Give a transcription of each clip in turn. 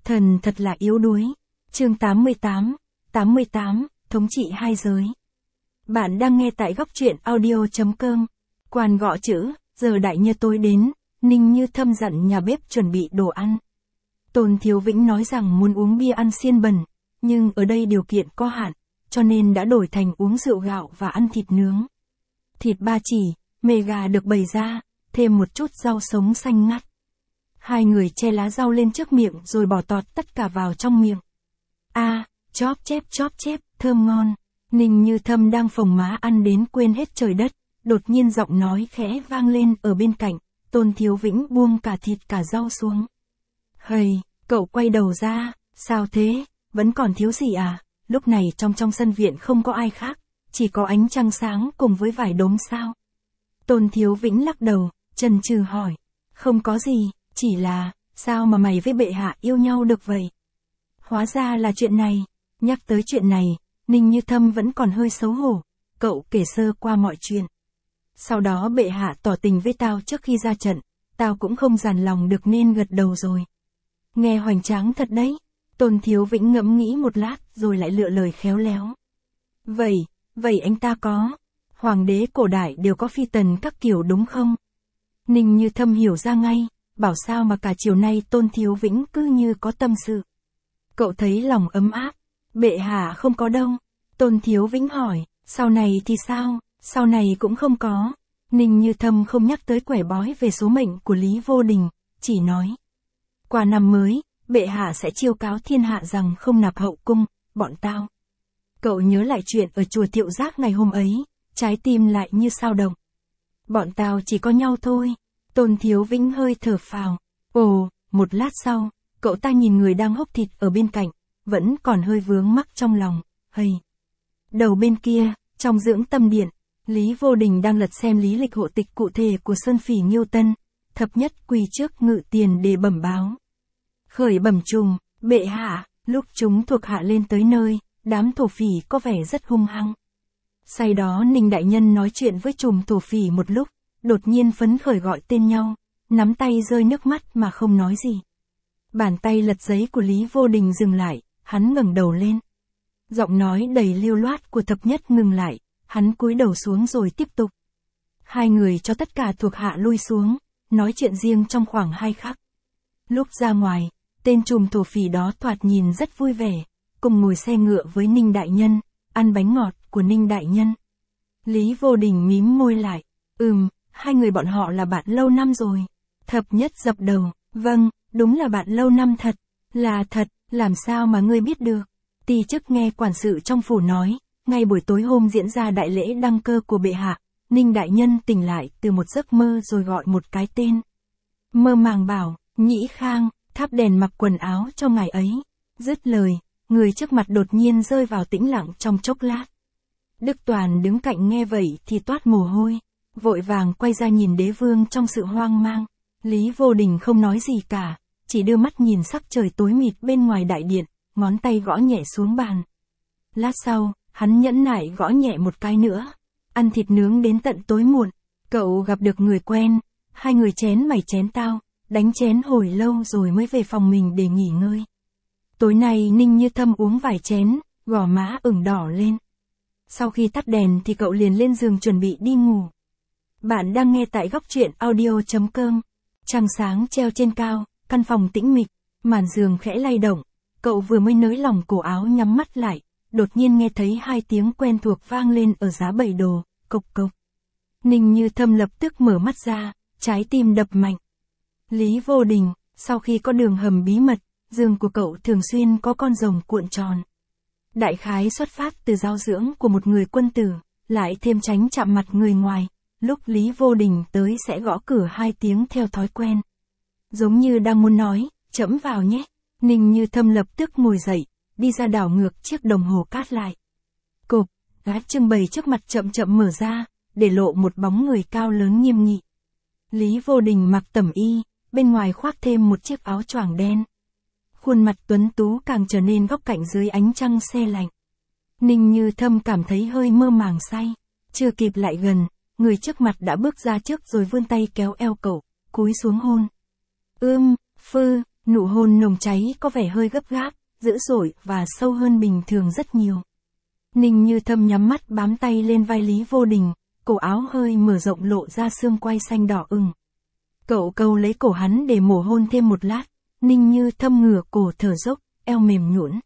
Thần thật là yếu đuối. Chương 88, thống trị hai giới. Bạn đang nghe tại góc truyện audio.com. Quan gõ chữ, giờ đại nha tôi đến, Ninh Như Thâm dặn nhà bếp chuẩn bị đồ ăn. Tôn Thiếu Vĩnh nói rằng muốn uống bia ăn xiên bẩn, nhưng ở đây điều kiện có hạn, cho nên đã đổi thành uống rượu gạo và ăn thịt nướng. Thịt ba chỉ, mề gà được bày ra, thêm một chút rau sống xanh ngắt. Hai người che lá rau lên trước miệng rồi bỏ tọt tất cả vào trong miệng. Chóp chép, thơm ngon. Ninh Như Thâm đang phồng má ăn đến quên hết trời đất, đột nhiên giọng nói khẽ vang lên ở bên cạnh, Tôn Thiếu Vĩnh buông cả thịt cả rau xuống. Hầy, cậu quay đầu ra, sao thế, vẫn còn thiếu gì à? Lúc này trong sân viện không có ai khác, chỉ có ánh trăng sáng cùng với vài đốm sao. Tôn Thiếu Vĩnh lắc đầu, chần chừ hỏi, không có gì, chỉ là, sao mà mày với bệ hạ yêu nhau được vậy? Hóa ra là chuyện này. Nhắc tới chuyện này, Ninh Như Thâm vẫn còn hơi xấu hổ, cậu kể sơ qua mọi chuyện. Sau đó bệ hạ tỏ tình với tao trước khi ra trận, tao cũng không dằn lòng được nên gật đầu rồi. Nghe hoành tráng thật đấy. Tôn Thiếu Vĩnh ngẫm nghĩ một lát rồi lại lựa lời khéo léo. Vậy anh ta có, hoàng đế cổ đại đều có phi tần các kiểu đúng không? Ninh Như Thâm hiểu ra ngay, bảo sao mà cả chiều nay Tôn Thiếu Vĩnh cứ như có tâm sự. Cậu thấy lòng ấm áp. Bệ hạ không có đâu. Tôn Thiếu Vĩnh hỏi, sau này thì sao? Sau này cũng không có. Ninh Như Thâm không nhắc tới quẻ bói về số mệnh của Lý Vô Đình, chỉ nói. Qua năm mới, bệ hạ sẽ chiêu cáo thiên hạ rằng không nạp hậu cung, bọn tao. Cậu nhớ lại chuyện ở chùa Thiệu Giác ngày hôm ấy, trái tim lại như sao động. Bọn tao chỉ có nhau thôi. Tôn Thiếu Vĩnh hơi thở phào. Một lát sau, cậu ta nhìn người đang hốc thịt ở bên cạnh, vẫn còn hơi vướng mắc trong lòng. Đầu bên kia, trong dưỡng tâm điện, Lý Vô Đình đang lật xem lý lịch hộ tịch cụ thể của Sơn Phỉ Nghiêu Tân, thập nhất quỳ trước ngự tiền để bẩm báo. Khởi bẩm trùng, bệ hạ, lúc chúng thuộc hạ lên tới nơi, đám thổ phỉ có vẻ rất hung hăng. Sau đó Ninh đại nhân nói chuyện với trùm thổ phỉ một lúc, đột nhiên phấn khởi gọi tên nhau, nắm tay rơi nước mắt mà không nói gì. Bàn tay lật giấy của Lý Vô Đình dừng lại, hắn ngẩng đầu lên. Giọng nói đầy lưu loát của thập nhất ngừng lại, hắn cúi đầu xuống rồi tiếp tục. Hai người cho tất cả thuộc hạ lui xuống, nói chuyện riêng trong khoảng 2 khắc. Lúc ra ngoài, tên trùm thổ phỉ đó thoạt nhìn rất vui vẻ, cùng ngồi xe ngựa với Ninh đại nhân, ăn bánh ngọt của Ninh đại nhân. Lý Vô Đình mím môi lại, hai người bọn họ là bạn lâu năm rồi. Thập nhất dập đầu, vâng, đúng là bạn lâu năm thật. Là thật, làm sao mà ngươi biết được? Ti chức nghe quản sự trong phủ nói, ngay buổi tối hôm diễn ra đại lễ đăng cơ của bệ hạ, Ninh đại nhân tỉnh lại từ một giấc mơ rồi gọi một cái tên. Mơ màng bảo, Nhĩ Khang, thắp đèn mặc quần áo cho ngài ấy. Dứt lời, người trước mặt đột nhiên rơi vào tĩnh lặng trong chốc lát. Đức Toàn đứng cạnh nghe vậy thì toát mồ hôi, vội vàng quay ra nhìn đế vương trong sự hoang mang. Lý Vô Đình không nói gì cả, chỉ đưa mắt nhìn sắc trời tối mịt bên ngoài đại điện, ngón tay gõ nhẹ xuống bàn. Lát sau, hắn nhẫn nại gõ nhẹ một cái nữa. Ăn thịt nướng đến tận tối muộn, cậu gặp được người quen, hai người chén mày chén tao, đánh chén hồi lâu rồi mới về phòng mình để nghỉ ngơi. Tối nay Ninh Như Thâm uống vài chén, gò má ửng đỏ lên. Sau khi tắt đèn thì cậu liền lên giường chuẩn bị đi ngủ. Bạn đang nghe tại góc truyện audio.com. Trăng sáng treo trên cao, căn phòng tĩnh mịch, màn giường khẽ lay động, cậu vừa mới nới lỏng cổ áo nhắm mắt lại, đột nhiên nghe thấy 2 tiếng quen thuộc vang lên ở giá bày đồ, cộc cộc. Ninh Như Thâm lập tức mở mắt ra, trái tim đập mạnh. Lý Vô Đình, sau khi có đường hầm bí mật, giường của cậu thường xuyên có con rồng cuộn tròn. Đại khái xuất phát từ giáo dưỡng của một người quân tử, lại thêm tránh chạm mặt người ngoài. Lúc Lý Vô Đình tới sẽ gõ cửa 2 tiếng theo thói quen. Giống như đang muốn nói, chẫm vào nhé. Ninh Như Thâm lập tức ngồi dậy, đi ra đảo ngược chiếc đồng hồ cát lại. Cộp, gác trưng bày trước mặt chậm chậm mở ra, để lộ một bóng người cao lớn nghiêm nghị. Lý Vô Đình mặc tẩm y, bên ngoài khoác thêm một chiếc áo choàng đen. Khuôn mặt tuấn tú càng trở nên góc cạnh dưới ánh trăng se lạnh. Ninh Như Thâm cảm thấy hơi mơ màng say, chưa kịp lại gần. Người trước mặt đã bước ra trước rồi vươn tay kéo eo cậu, cúi xuống hôn. Nụ hôn nồng cháy có vẻ hơi gấp gáp, dữ dội và sâu hơn bình thường rất nhiều. Ninh Như Thâm nhắm mắt bám tay lên vai Lý Vô Đình, cổ áo hơi mở rộng lộ ra xương quai xanh đỏ ửng. Cậu câu lấy cổ hắn để mổ hôn thêm một lát, Ninh Như Thâm ngửa cổ thở dốc, eo mềm nhũn.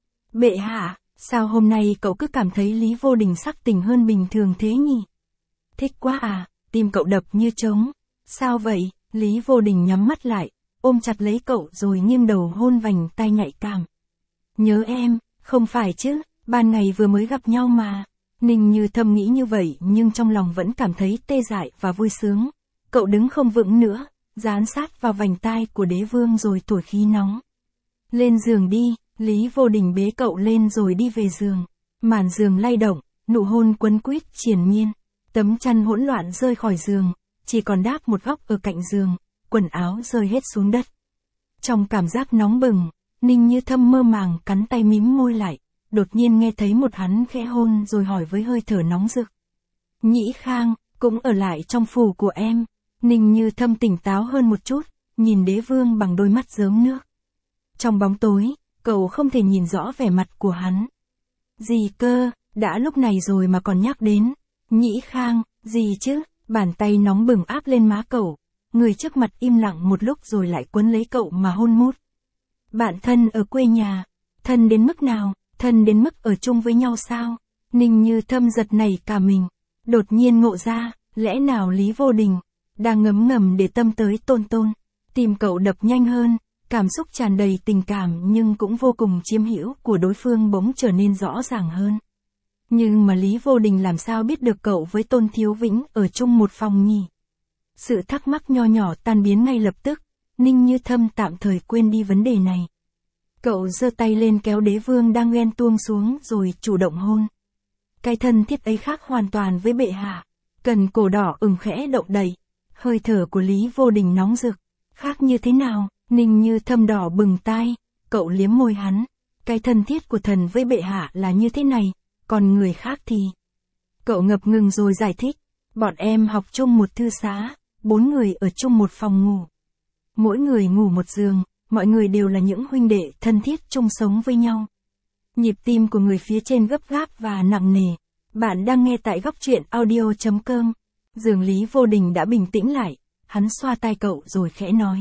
Bệ hạ, sao hôm nay cậu cứ cảm thấy Lý Vô Đình sắc tình hơn bình thường thế nhỉ? Thích quá à, tim cậu đập như trống. Sao vậy? Lý Vô Đình nhắm mắt lại, ôm chặt lấy cậu rồi nghiêng đầu hôn vành tai nhạy cảm. Nhớ em, không phải chứ, ban ngày vừa mới gặp nhau mà. Ninh Như Thâm nghĩ như vậy nhưng trong lòng vẫn cảm thấy tê dại và vui sướng. Cậu đứng không vững nữa, dán sát vào vành tai của đế vương rồi thổi khí nóng. Lên giường đi, Lý Vô Đình bế cậu lên rồi đi về giường. Màn giường lay động, nụ hôn quấn quýt triền miên. Tấm chăn hỗn loạn rơi khỏi giường, chỉ còn đáp một góc ở cạnh giường, quần áo rơi hết xuống đất. Trong cảm giác nóng bừng, Ninh Như Thâm mơ màng cắn tay mím môi lại, đột nhiên nghe thấy một hắn khẽ hôn rồi hỏi với hơi thở nóng rực. Nhĩ Khang, cũng ở lại trong phủ của em. Ninh Như Thâm tỉnh táo hơn một chút, nhìn đế vương bằng đôi mắt rớm nước. Trong bóng tối, cậu không thể nhìn rõ vẻ mặt của hắn. Gì cơ, đã lúc này rồi mà còn nhắc đến. Nhĩ Khang, gì chứ, bàn tay nóng bừng áp lên má cậu. Người trước mặt im lặng một lúc rồi lại quấn lấy cậu mà hôn mút. Bạn thân ở quê nhà, thân đến mức nào, thân đến mức ở chung với nhau sao? Ninh Như Thâm giật nảy cả mình, đột nhiên ngộ ra, lẽ nào Lý Vô Đình đang ngấm ngầm để tâm tới Tôn Tôn. Tim cậu đập nhanh hơn, cảm xúc tràn đầy tình cảm nhưng cũng vô cùng chiếm hữu của đối phương bỗng trở nên rõ ràng hơn. Nhưng mà Lý Vô Đình làm sao biết được cậu với Tôn Thiếu Vĩnh ở chung một phòng nhỉ? Sự thắc mắc nho nhỏ tan biến ngay lập tức, Ninh Như Thâm tạm thời quên đi vấn đề này. Cậu giơ tay lên kéo đế vương đang ghen tuông xuống rồi chủ động hôn. Cái thân thiết ấy khác hoàn toàn với bệ hạ, cần cổ đỏ ửng khẽ động đậy. Hơi thở của Lý Vô Đình nóng rực, khác như thế nào? Ninh Như Thâm đỏ bừng tai, cậu liếm môi hắn. Cái thân thiết của thần với bệ hạ là như thế này, còn người khác thì... Cậu ngập ngừng rồi giải thích, bọn em học chung một thư xá, 4 người ở chung một phòng ngủ. Mỗi người ngủ một giường, mọi người đều là những huynh đệ thân thiết chung sống với nhau. Nhịp tim của người phía trên gấp gáp và nặng nề. Bạn đang nghe tại góc truyện audio.com. Giường Lý Vô Đình đã bình tĩnh lại, hắn xoa tai cậu rồi khẽ nói.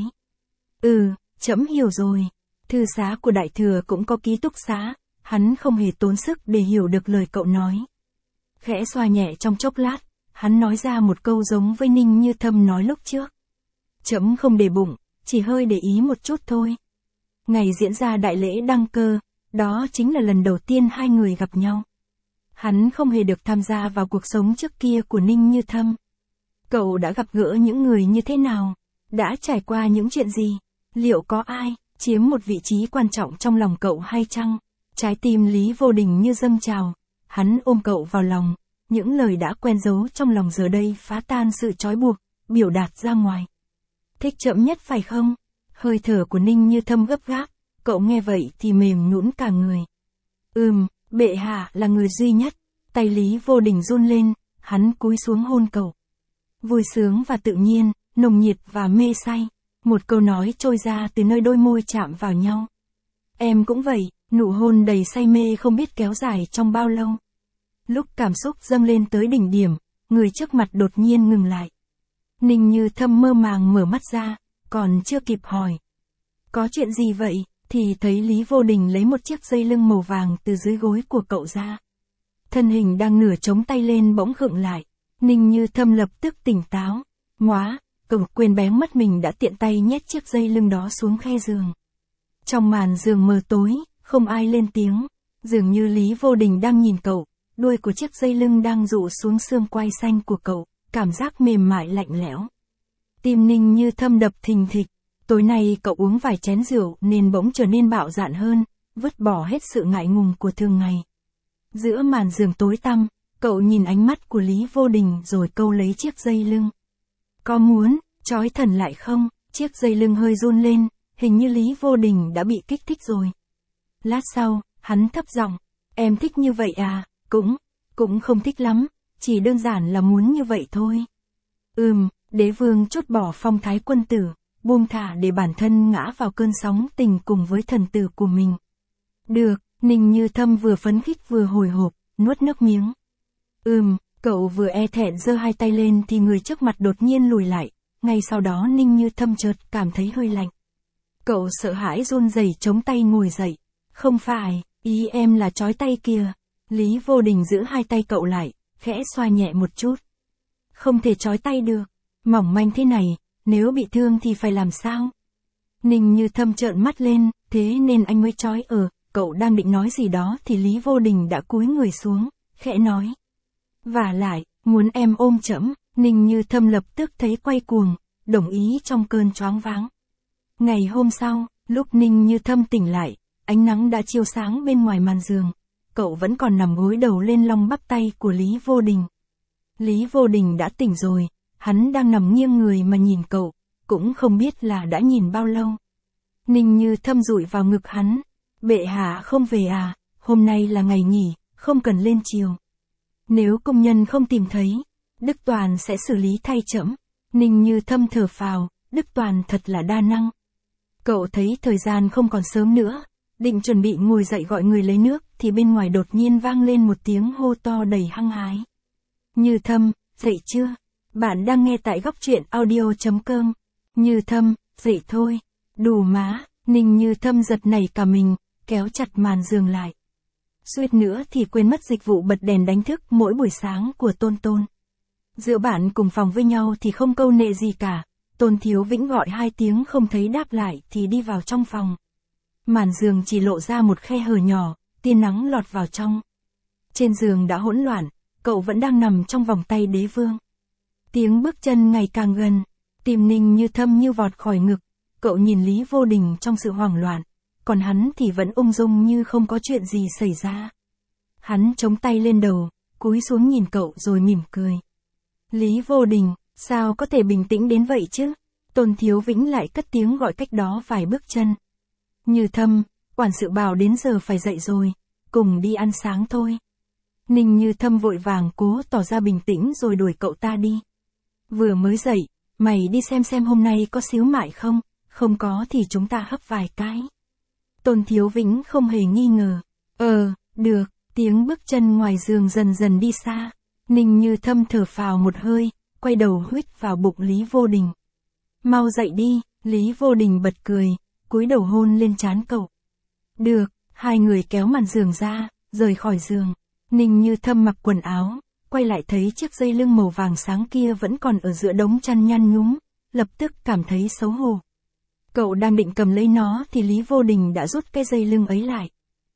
Trẫm hiểu rồi. Thư xá của đại thừa cũng có ký túc xá, hắn không hề tốn sức để hiểu được lời cậu nói. Khẽ xoa nhẹ trong chốc lát, hắn nói ra một câu giống với Ninh Như Thâm nói lúc trước. Trẫm không để bụng, chỉ hơi để ý một chút thôi. Ngày diễn ra đại lễ đăng cơ, đó chính là lần đầu tiên hai người gặp nhau. Hắn không hề được tham gia vào cuộc sống trước kia của Ninh Như Thâm. Cậu đã gặp gỡ những người như thế nào? Đã trải qua những chuyện gì? Liệu có ai chiếm một vị trí quan trọng trong lòng cậu hay chăng? Trái tim Lý Vô Đình như dâng trào. Hắn ôm cậu vào lòng. Những lời đã quen giấu trong lòng giờ đây phá tan sự trói buộc, biểu đạt ra ngoài. Thích chậm nhất phải không? Hơi thở của Ninh Như Thâm gấp gáp. Cậu nghe vậy thì mềm nhũn cả người. Bệ hạ là người duy nhất. Tay Lý Vô Đình run lên, hắn cúi xuống hôn cậu. Vui sướng và tự nhiên, nồng nhiệt và mê say. Một câu nói trôi ra từ nơi đôi môi chạm vào nhau. Em cũng vậy, nụ hôn đầy say mê không biết kéo dài trong bao lâu. Lúc cảm xúc dâng lên tới đỉnh điểm, người trước mặt đột nhiên ngừng lại. Ninh Như Thâm mơ màng mở mắt ra, còn chưa kịp hỏi. Có chuyện gì vậy? Thì thấy Lý Vô Đình lấy một chiếc dây lưng màu vàng từ dưới gối của cậu ra. Thân hình đang nửa chống tay lên bỗng khựng lại. Ninh Như Thâm lập tức tỉnh táo. Cậu quên bén mất mình đã tiện tay nhét chiếc dây lưng đó xuống khe giường. Trong màn giường mờ tối, không ai lên tiếng. Dường như Lý Vô Đình đang nhìn cậu, đuôi của chiếc dây lưng đang rụ xuống xương quai xanh của cậu, cảm giác mềm mại lạnh lẽo. Tim Ninh Như Thâm đập thình thịch. Tối nay cậu uống vài chén rượu nên bỗng trở nên bạo dạn hơn, vứt bỏ hết sự ngại ngùng của thường ngày. Giữa màn giường tối tăm, cậu nhìn ánh mắt của Lý Vô Đình rồi câu lấy chiếc dây lưng. Có muốn trói thần lại không? Chiếc dây lưng hơi run lên, hình như Lý Vô Đình đã bị kích thích rồi. Lát sau, hắn thấp giọng, em thích như vậy à? Cũng không thích lắm, chỉ đơn giản là muốn như vậy thôi. Đế vương trút bỏ phong thái quân tử, buông thả để bản thân ngã vào cơn sóng tình cùng với thần tử của mình. Được, Ninh Như Thâm vừa phấn khích vừa hồi hộp, nuốt nước miếng. Cậu vừa e thẹn giơ hai tay lên thì người trước mặt đột nhiên lùi lại, ngay sau đó Ninh Như Thâm chợt cảm thấy hơi lạnh. Cậu sợ hãi run rẩy chống tay ngồi dậy. Không phải, ý em là trói tay kìa. Lý Vô Đình giữ hai tay cậu lại, khẽ xoa nhẹ một chút. Không thể trói tay được, mỏng manh thế này, nếu bị thương thì phải làm sao? Ninh Như Thâm trợn mắt lên, thế nên anh mới trói. Cậu đang định nói gì đó thì Lý Vô Đình đã cúi người xuống, khẽ nói. Vả lại, muốn em ôm trẫm. Ninh Như Thâm lập tức thấy quay cuồng, đồng ý trong cơn choáng váng. Ngày hôm sau, lúc Ninh Như Thâm tỉnh lại, ánh nắng đã chiếu sáng bên ngoài màn giường. Cậu vẫn còn nằm gối đầu lên long bắp tay của Lý Vô Đình. Lý Vô Đình đã tỉnh rồi, hắn đang nằm nghiêng người mà nhìn cậu, cũng không biết là đã nhìn bao lâu. Ninh Như Thâm dụi vào ngực hắn. Bệ hạ không về à, hôm nay là ngày nghỉ, không cần lên chiều. Nếu công nhân không tìm thấy, Đức Toàn sẽ xử lý thay trẫm. Ninh Như Thâm thở phào, Đức Toàn thật là đa năng. Cậu thấy thời gian không còn sớm nữa, định chuẩn bị ngồi dậy gọi người lấy nước thì bên ngoài đột nhiên vang lên một tiếng hô to đầy hăng hái. Như Thâm, dậy chưa? Bạn đang nghe tại góc truyện audio.com. Như Thâm, dậy thôi. Đủ má. Ninh Như Thâm giật nảy cả mình, kéo chặt màn giường lại. Suýt nữa thì quên mất dịch vụ bật đèn đánh thức mỗi buổi sáng của Tôn Tôn. Giữa bạn cùng phòng với nhau thì không câu nệ gì cả. Tôn Thiếu Vĩnh gọi hai tiếng không thấy đáp lại thì đi vào trong phòng. Màn giường chỉ lộ ra một khe hở nhỏ, tia nắng lọt vào trong. Trên giường đã hỗn loạn, cậu vẫn đang nằm trong vòng tay đế vương. Tiếng bước chân ngày càng gần, tim Ninh Như Thâm như vọt khỏi ngực. Cậu nhìn Lý Vô Đình trong sự hoảng loạn, còn hắn thì vẫn ung dung như không có chuyện gì xảy ra. Hắn chống tay lên đầu, cúi xuống nhìn cậu rồi mỉm cười. Lý Vô Đình, sao có thể bình tĩnh đến vậy chứ? Tôn Thiếu Vĩnh lại cất tiếng gọi cách đó vài bước chân. Như Thâm, quản sự bảo đến giờ phải dậy rồi, cùng đi ăn sáng thôi. Ninh Như Thâm vội vàng cố tỏ ra bình tĩnh rồi đuổi cậu ta đi. Vừa mới dậy, mày đi xem hôm nay có xíu mại không, không có thì chúng ta hấp vài cái. Tôn Thiếu Vĩnh không hề nghi ngờ. Được, tiếng bước chân ngoài giường dần dần đi xa. Ninh Như Thâm thở phào một hơi, quay đầu huýt vào bụng Lý Vô Đình. Mau dậy đi, Lý Vô Đình bật cười, cúi đầu hôn lên trán cậu. Được, hai người kéo màn giường ra, rời khỏi giường. Ninh Như Thâm mặc quần áo, quay lại thấy chiếc dây lưng màu vàng sáng kia vẫn còn ở giữa đống chăn nhăn nhúm, lập tức cảm thấy xấu hổ. Cậu đang định cầm lấy nó thì Lý Vô Đình đã rút cái dây lưng ấy lại.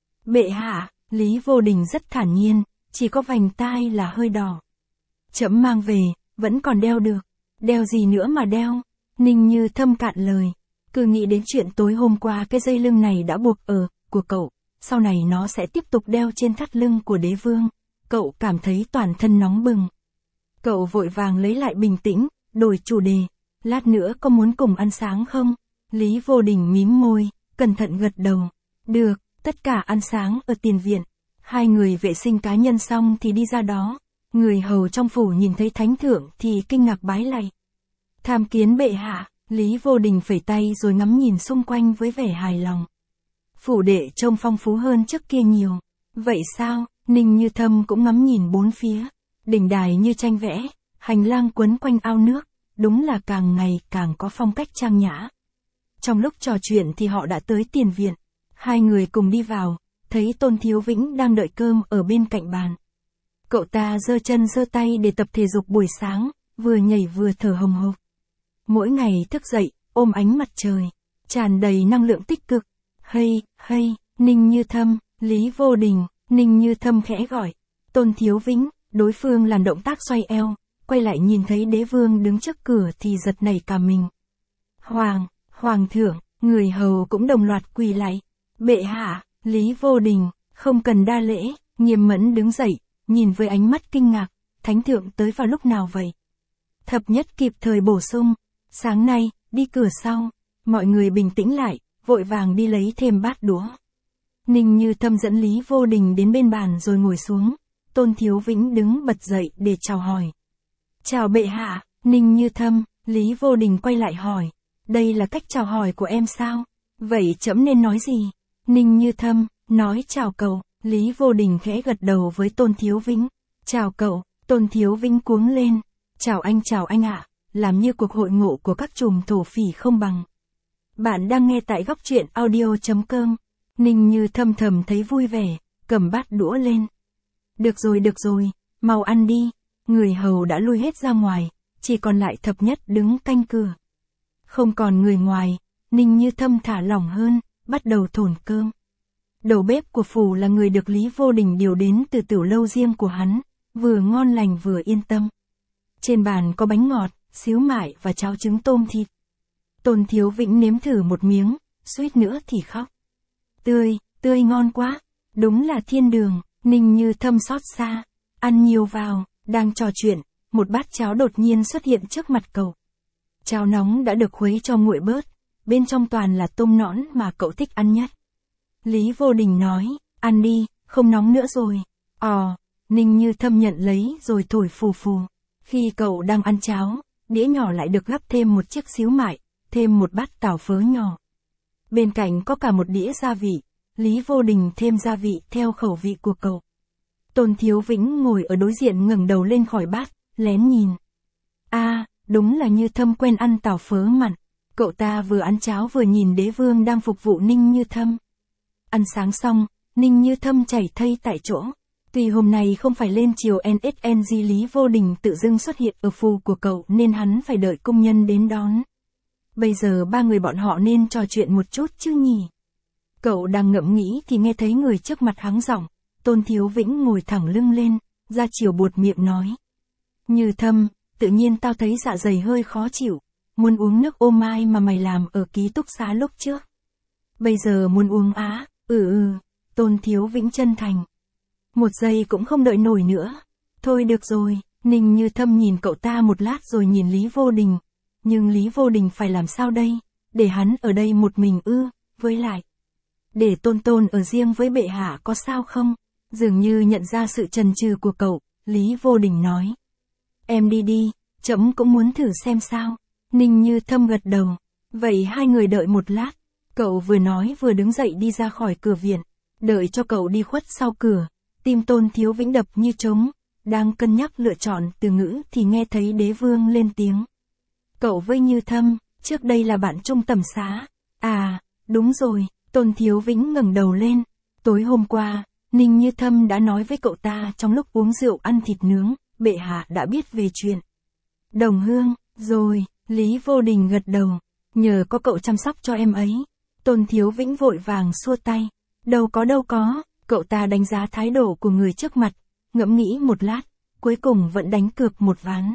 Bệ hạ, Lý Vô Đình rất thản nhiên, chỉ có vành tai là hơi đỏ. Trẫm mang về, vẫn còn đeo được. Đeo gì nữa mà đeo? Ninh Như Thâm cạn lời. Cứ nghĩ đến chuyện tối hôm qua cái dây lưng này đã buộc của cậu, sau này nó sẽ tiếp tục đeo trên thắt lưng của đế vương. Cậu cảm thấy toàn thân nóng bừng. Cậu vội vàng lấy lại bình tĩnh, đổi chủ đề. Lát nữa có muốn cùng ăn sáng không? Lý Vô Đình mím môi, cẩn thận gật đầu. Được, tất cả ăn sáng ở tiền viện. Hai người vệ sinh cá nhân xong thì đi ra đó. Người hầu trong phủ nhìn thấy thánh thượng thì kinh ngạc bái lạy. Tham kiến bệ hạ, Lý Vô Đình phẩy tay rồi ngắm nhìn xung quanh với vẻ hài lòng. Phủ đệ trông phong phú hơn trước kia nhiều. Vậy sao? Ninh Như Thâm cũng ngắm nhìn bốn phía. Đỉnh đài như tranh vẽ, hành lang quấn quanh ao nước, đúng là càng ngày càng có phong cách trang nhã. Trong lúc trò chuyện thì họ đã tới tiền viện. Hai người cùng đi vào, thấy Tôn Thiếu Vĩnh đang đợi cơm ở bên cạnh bàn. Cậu ta giơ chân giơ tay để tập thể dục buổi sáng, vừa nhảy vừa thở hồng hộc. Mỗi ngày thức dậy, ôm ánh mặt trời, tràn đầy năng lượng tích cực. Hay, Ninh Như Thâm, Lý Vô Đình. Ninh Như Thâm khẽ gọi. Tôn Thiếu Vĩnh, đối phương làm động tác xoay eo, quay lại nhìn thấy đế vương đứng trước cửa thì giật nảy cả mình. Hoàng thượng, người hầu cũng đồng loạt quỳ lạy. Bệ hạ, Lý Vô Đình, không cần đa lễ, Nghiêm Mẫn đứng dậy, nhìn với ánh mắt kinh ngạc, thánh thượng tới vào lúc nào vậy? Thập Nhất kịp thời bổ sung, sáng nay, đi cửa sau. Mọi người bình tĩnh lại, vội vàng đi lấy thêm bát đũa. Ninh Như Thâm dẫn Lý Vô Đình đến bên bàn rồi ngồi xuống. Tôn Thiếu Vĩnh đứng bật dậy để chào hỏi. Chào bệ hạ. Ninh Như Thâm, Lý Vô Đình quay lại hỏi. đây là cách chào hỏi của em sao? Vậy trẫm nên nói gì? Ninh Như Thâm, nói chào cậu. Lý Vô Đình khẽ gật đầu với Tôn Thiếu Vĩnh. Chào cậu. Tôn Thiếu Vĩnh cuống lên. Chào anh ạ. Làm như cuộc hội ngộ của các trùm thổ phỉ không bằng. Bạn đang nghe tại góc truyện audio.com. Ninh Như Thâm thầm thấy vui vẻ, cầm bát đũa lên. Được rồi, mau ăn đi. Người hầu đã lui hết ra ngoài, chỉ còn lại Thập Nhất đứng canh cửa. Không còn người ngoài, Ninh Như Thâm thả lỏng hơn, bắt đầu thổn cơm. Đầu bếp của phủ là người được Lý Vô Đình điều đến từ tiểu lâu riêng của hắn, vừa ngon lành vừa yên tâm. Trên bàn có bánh ngọt, xíu mại và cháo trứng tôm thịt. Tôn Thiếu Vĩnh nếm thử một miếng, suýt nữa thì khóc. Tươi ngon quá, đúng là thiên đường. Ninh Như Thâm xót xa, ăn nhiều vào. Đang trò chuyện, một bát cháo đột nhiên xuất hiện trước mặt cậu. Cháo nóng đã được khuấy cho nguội bớt, bên trong toàn là tôm nõn mà cậu thích ăn nhất. Lý Vô Đình nói, ăn đi, không nóng nữa rồi. Ninh Như Thâm nhận lấy rồi thổi phù phù. Khi cậu đang ăn cháo, đĩa nhỏ lại được gắp thêm một chiếc xíu mại, thêm một bát tảo phớ nhỏ. Bên cạnh có cả một đĩa gia vị, Lý Vô Đình thêm gia vị theo khẩu vị của cậu. Tôn Thiếu Vĩnh ngồi ở đối diện ngẩng đầu lên khỏi bát, lén nhìn. Đúng là Như Thâm quen ăn tảo phớ mặn. Cậu ta vừa ăn cháo vừa nhìn đế vương đang phục vụ Ninh Như Thâm. Ăn sáng xong, Ninh Như Thâm chảy thây tại chỗ. Tuy hôm nay không phải lên chiều NSNG, Lý Vô Đình tự dưng xuất hiện ở phủ của cậu nên hắn phải đợi công nhân đến đón. Bây giờ ba người bọn họ nên trò chuyện một chút chứ nhỉ? Cậu đang ngẫm nghĩ thì nghe thấy người trước mặt hắng giọng. Tôn Thiếu Vĩnh ngồi thẳng lưng lên, ra chiều buột miệng nói. Như Thâm, tự nhiên tao thấy dạ dày hơi khó chịu, muốn uống nước ô mai mà mày làm ở ký túc xá lúc trước. Bây giờ muốn uống á? Tôn Thiếu Vĩnh chân thành. Một giây cũng không đợi nổi nữa. Thôi được rồi. Ninh Như Thâm nhìn cậu ta một lát rồi nhìn Lý Vô Đình. Nhưng Lý Vô Đình phải làm sao đây? Để hắn ở đây một mình với lại. Để Tôn ở riêng với bệ hạ có sao không? Dường như nhận ra sự chần chừ của cậu, Lý Vô Đình nói. Em đi, trẫm cũng muốn thử xem sao. Ninh Như Thâm gật đầu. Vậy hai người đợi một lát. Cậu vừa nói vừa đứng dậy đi ra khỏi cửa viện. Đợi cho cậu đi khuất sau cửa. Tim Tôn Thiếu Vĩnh đập như trống. Đang cân nhắc lựa chọn từ ngữ thì nghe thấy đế vương lên tiếng. Cậu với Như Thâm, trước đây là bạn chung tầm xá. Đúng rồi. Tôn Thiếu Vĩnh ngẩng đầu lên. Tối hôm qua, Ninh Như Thâm đã nói với cậu ta trong lúc uống rượu ăn thịt nướng, bệ hạ đã biết về chuyện đồng hương, rồi. Lý Vô Đình gật đầu. Nhờ có cậu chăm sóc cho em ấy. Tôn Thiếu Vĩnh vội vàng xua tay. Đâu có. Cậu ta đánh giá thái độ của người trước mặt, ngẫm nghĩ một lát, cuối cùng vẫn đánh cược một ván.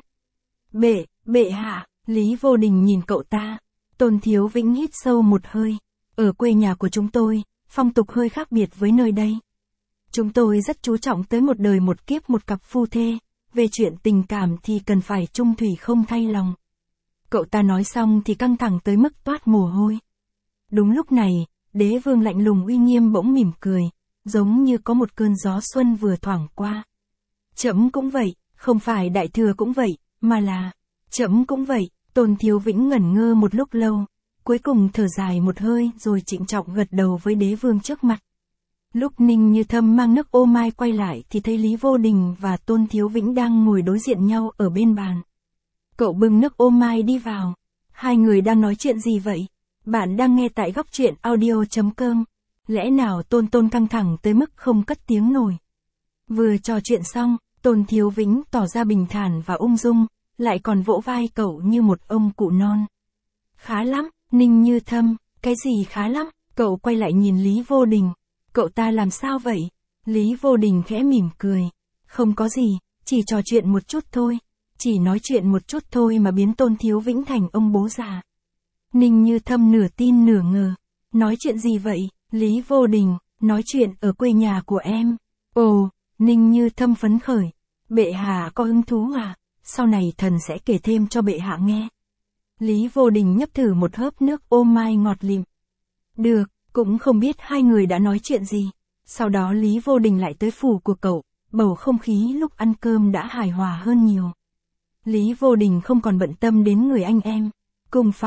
Bệ hạ. Lý Vô Đình nhìn cậu ta. Tôn Thiếu Vĩnh hít sâu một hơi. Ở quê nhà của chúng tôi, phong tục hơi khác biệt với nơi đây. Chúng tôi rất chú trọng tới một đời một kiếp một cặp phu thê, về chuyện tình cảm thì cần phải chung thủy không thay lòng. Cậu ta nói xong thì căng thẳng tới mức toát mồ hôi. Đúng lúc này, đế vương lạnh lùng uy nghiêm bỗng mỉm cười, giống như có một cơn gió xuân vừa thoảng qua. Trẫm cũng vậy, không phải đại thừa cũng vậy, mà là, trẫm cũng vậy. Tôn Thiếu Vĩnh ngẩn ngơ một lúc lâu, cuối cùng thở dài một hơi rồi trịnh trọng gật đầu với đế vương trước mặt. Lúc Ninh Như Thâm mang nước ô mai quay lại thì thấy Lý Vô Đình và Tôn Thiếu Vĩnh đang ngồi đối diện nhau ở bên bàn. Cậu bưng nước ô mai đi vào. Hai người đang nói chuyện gì vậy? Bạn đang nghe tại góc truyện audio.com. Lẽ nào Tôn căng thẳng tới mức không cất tiếng nổi? Vừa trò chuyện xong, Tôn Thiếu Vĩnh tỏ ra bình thản và ung dung, lại còn vỗ vai cậu như một ông cụ non. Khá lắm, Ninh Như Thâm, cái gì khá lắm? Cậu quay lại nhìn Lý Vô Đình. Cậu ta làm sao vậy? Lý Vô Đình khẽ mỉm cười. Không có gì, chỉ trò chuyện một chút thôi. Chỉ nói chuyện một chút thôi mà biến Tôn Thiếu Vĩnh thành ông bố già. Ninh Như Thâm nửa tin nửa ngờ. Nói chuyện gì vậy? Lý Vô Đình, nói chuyện ở quê nhà của em. Ồ, Ninh Như Thâm phấn khởi. Bệ hạ có hứng thú à? Sau này thần sẽ kể thêm cho bệ hạ nghe. Lý Vô Đình nhấp thử một hớp nước ô mai ngọt lịm. Được, cũng không biết hai người đã nói chuyện gì. Sau đó Lý Vô Đình lại tới phủ của cậu, bầu không khí lúc ăn cơm đã hài hòa hơn nhiều. Lý Vô Đình không còn bận tâm đến người anh em cùng phòng,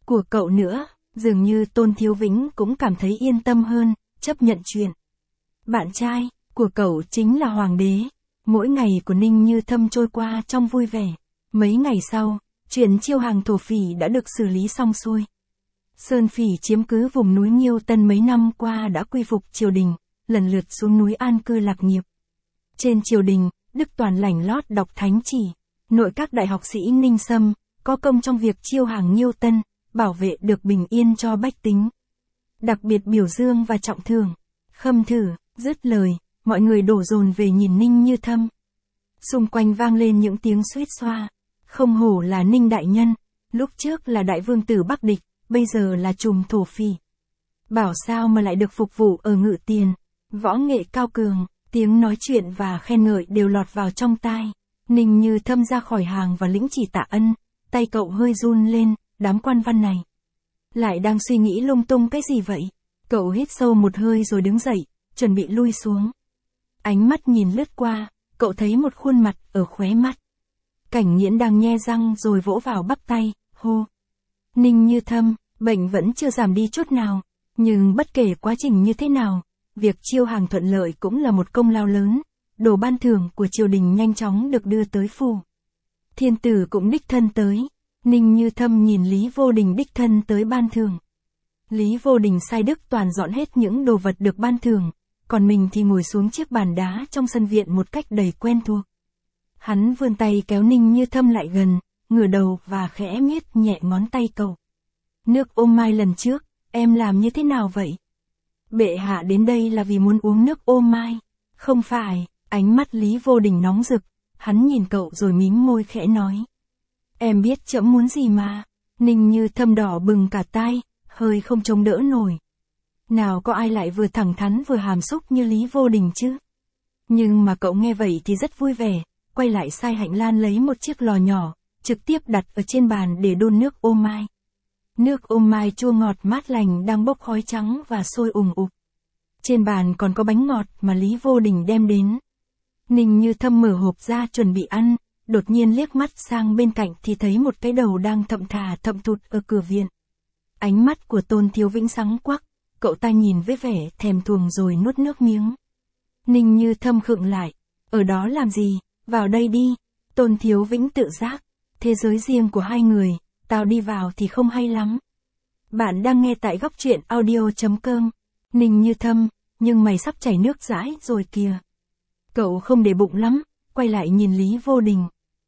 của cậu nữa, dường như Tôn Thiếu Vĩnh cũng cảm thấy yên tâm hơn, chấp nhận chuyện. Bạn trai của cậu chính là Hoàng đế. Mỗi ngày của Ninh Như Thâm trôi qua trong vui vẻ. Mấy ngày sau, chuyện chiêu hàng thổ phỉ đã được xử lý xong xuôi. Sơn phỉ chiếm cứ vùng núi Nhiêu Tân mấy năm qua đã quy phục triều đình, lần lượt xuống núi an cư lạc nghiệp. Trên triều đình, Đức Toàn lảnh lót đọc thánh chỉ. Nội các đại học sĩ Ninh Sâm có công trong việc chiêu hàng Nhiêu Tân, bảo vệ được bình yên cho bách tính. Đặc biệt biểu dương và trọng thưởng. Khâm thử, dứt lời, mọi người đổ dồn về nhìn Ninh Như Thâm. Xung quanh vang lên những tiếng xuýt xoa. Không hổ là Ninh đại nhân, lúc trước là đại vương tử Bắc Địch, bây giờ là trùm thổ phỉ. Bảo sao mà lại được phục vụ ở Ngự Tiền. Võ nghệ cao cường, tiếng nói chuyện và khen ngợi đều lọt vào trong tai. Ninh Như Thâm ra khỏi hàng và lĩnh chỉ tạ ân, tay cậu hơi run lên, đám quan văn này. Lại đang suy nghĩ lung tung cái gì vậy? Cậu hít sâu một hơi rồi đứng dậy, chuẩn bị lui xuống. Ánh mắt nhìn lướt qua, cậu thấy một khuôn mặt ở khóe mắt. Cảnh Nghiễn đang nhe răng rồi vỗ vào bắp tay, hô. Ninh Như Thâm, bệnh vẫn chưa giảm đi chút nào, nhưng bất kể quá trình như thế nào, việc chiêu hàng thuận lợi cũng là một công lao lớn. Đồ ban thưởng của triều đình nhanh chóng được đưa tới phủ. Thiên tử cũng đích thân tới. Ninh Như Thâm nhìn Lý Vô Đình đích thân tới ban thưởng. Lý Vô Đình sai Đức Toàn dọn hết những đồ vật được ban thưởng, còn mình thì ngồi xuống chiếc bàn đá trong sân viện một cách đầy quen thuộc. Hắn vươn tay kéo Ninh Như Thâm lại gần, ngửa đầu và khẽ miết nhẹ ngón tay cậu. Nước ô mai lần trước, em làm như thế nào vậy? Bệ hạ đến đây là vì muốn uống nước ô mai. Không phải, ánh mắt Lý Vô Đình nóng rực, hắn nhìn cậu rồi mím môi khẽ nói. Em biết trẫm muốn gì mà. Ninh Như Thâm đỏ bừng cả tai, hơi không chống đỡ nổi. Nào có ai lại vừa thẳng thắn vừa hàm xúc như Lý Vô Đình chứ? Nhưng mà cậu nghe vậy thì rất vui vẻ, quay lại sai Hạnh Lan lấy một chiếc lò nhỏ, trực tiếp đặt ở trên bàn để đun nước ô mai. Nước ô mai chua ngọt mát lành đang bốc khói trắng và sôi ùn ùn. Trên bàn còn có bánh ngọt mà Lý Vô Đình đem đến. Ninh Như Thâm mở hộp ra chuẩn bị ăn, đột nhiên liếc mắt sang bên cạnh thì thấy một cái đầu đang thậm thà thậm thụt ở cửa viện. Ánh mắt của Tôn Thiếu Vĩnh sáng quắc, cậu ta nhìn với vẻ thèm thuồng rồi nuốt nước miếng. Ninh Như Thâm khựng lại, ở đó làm gì, vào đây đi. Tôn Thiếu Vĩnh tự giác, thế giới riêng của hai người, tao đi vào thì không hay lắm. Bạn đang nghe tại góc truyện audio.com. Ninh Như Thâm, nhưng mày sắp chảy nước dãi rồi kìa. Cậu không để bụng lắm, quay lại nhìn Lý Vô Đình.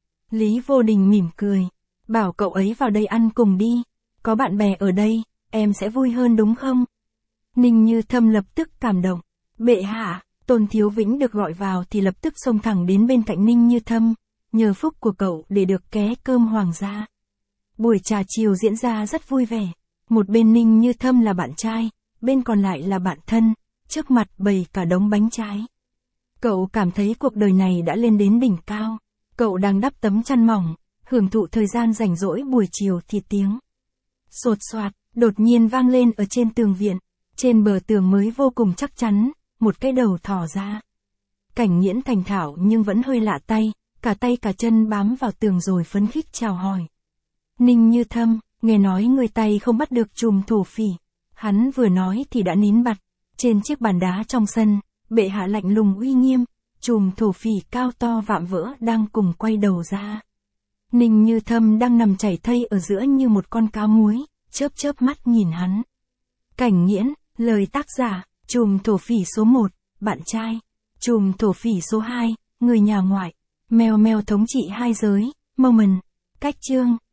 Lý Vô Đình mỉm cười, bảo cậu ấy vào đây ăn cùng đi, có bạn bè ở đây, em sẽ vui hơn đúng không? Ninh Như Thâm lập tức cảm động, bệ hạ. Tôn Thiếu Vĩnh được gọi vào thì lập tức xông thẳng đến bên cạnh Ninh Như Thâm, nhờ phúc của cậu để được ké cơm hoàng gia. Buổi trà chiều diễn ra rất vui vẻ, một bên Ninh Như Thâm là bạn trai, bên còn lại là bạn thân, trước mặt bày cả đống bánh trái. Cậu cảm thấy cuộc đời này đã lên đến đỉnh cao, cậu đang đắp tấm chăn mỏng, hưởng thụ thời gian rảnh rỗi buổi chiều thì tiếng sột soạt đột nhiên vang lên ở trên tường viện, trên bờ tường mới vô cùng chắc chắn, một cái đầu thò ra. Cảnh Nghiễn thành thạo nhưng vẫn hơi lạ tay cả chân bám vào tường rồi phấn khích chào hỏi. Ninh Như Thâm, nghe nói người tay không bắt được trùm thổ phỉ. Hắn vừa nói thì đã nín bặt, trên chiếc bàn đá trong sân, bệ hạ lạnh lùng uy nghiêm, trùm thổ phỉ cao to vạm vỡ đang cùng quay đầu ra. Ninh Như Thâm đang nằm chảy thây ở giữa như một con cá muối, chớp chớp mắt nhìn hắn. Cảnh Nghiễn, lời tác giả, trùm thổ phỉ số 1, bạn trai. Trùm thổ phỉ số 2, người nhà ngoại. Mèo mèo thống trị hai giới, Moment. Cách chương.